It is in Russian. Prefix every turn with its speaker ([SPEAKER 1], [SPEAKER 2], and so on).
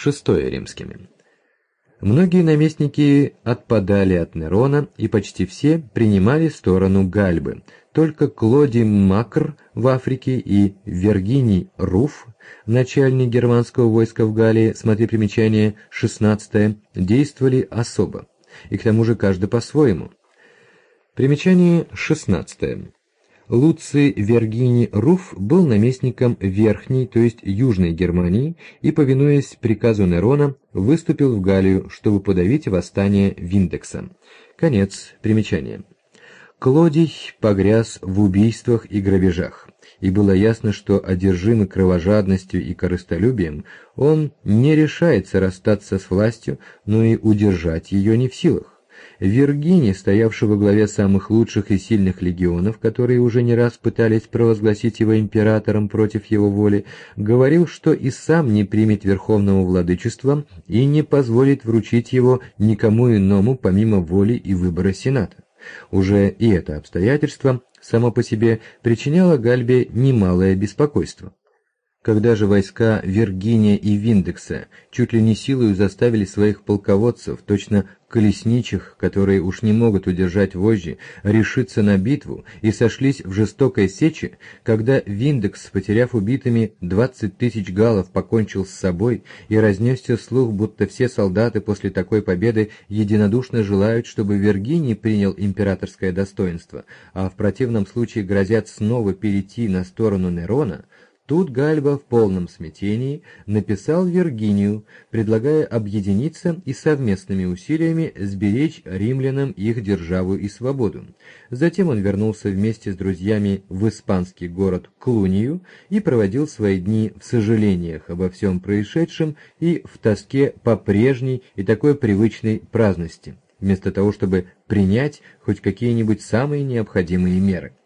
[SPEAKER 1] VI римскими. Многие наместники отпадали от Нерона, и почти все принимали сторону Гальбы. Только Клодий Макр в Африке и Вергиний Руф, начальник германского войска в Галлии, смотри примечание 16, действовали особо, и к тому же каждый по-своему. Примечание 16. Луций Вергиний Руф был наместником Верхней, то есть Южной Германии, и, повинуясь приказу Нерона, выступил в Галлию, чтобы подавить восстание Виндекса. Конец примечания. Клодий погряз в убийствах и грабежах, и было ясно, что, одержимый кровожадностью и корыстолюбием, он не решается расстаться с властью, но и удержать ее не в силах. Вергиний, стоявший во главе самых лучших и сильных легионов, которые уже не раз пытались провозгласить его императором против его воли, говорил, что и сам не примет верховного владычества и не позволит вручить его никому иному помимо воли и выбора Сената. Уже и это обстоятельство само по себе причиняло Гальбе немалое беспокойство. Когда же войска Вергиния и Виндекса чуть ли не силою заставили своих полководцев, точно колесничих, которые уж не могут удержать вожжи, решиться на битву и сошлись в жестокой сече, когда Виндекс, потеряв убитыми 20 000 галлов, покончил с собой и разнесся слух, будто все солдаты после такой победы единодушно желают, чтобы Вергиний принял императорское достоинство, а в противном случае грозят снова перейти на сторону Нерона, тут Гальба в полном смятении написал Вергинию, предлагая объединиться и совместными усилиями сберечь римлянам их державу и свободу. Затем он вернулся вместе с друзьями в испанский город Клунию и проводил свои дни в сожалениях обо всем происшедшем и в тоске по прежней и такой привычной праздности, вместо того, чтобы принять хоть какие-нибудь самые необходимые меры.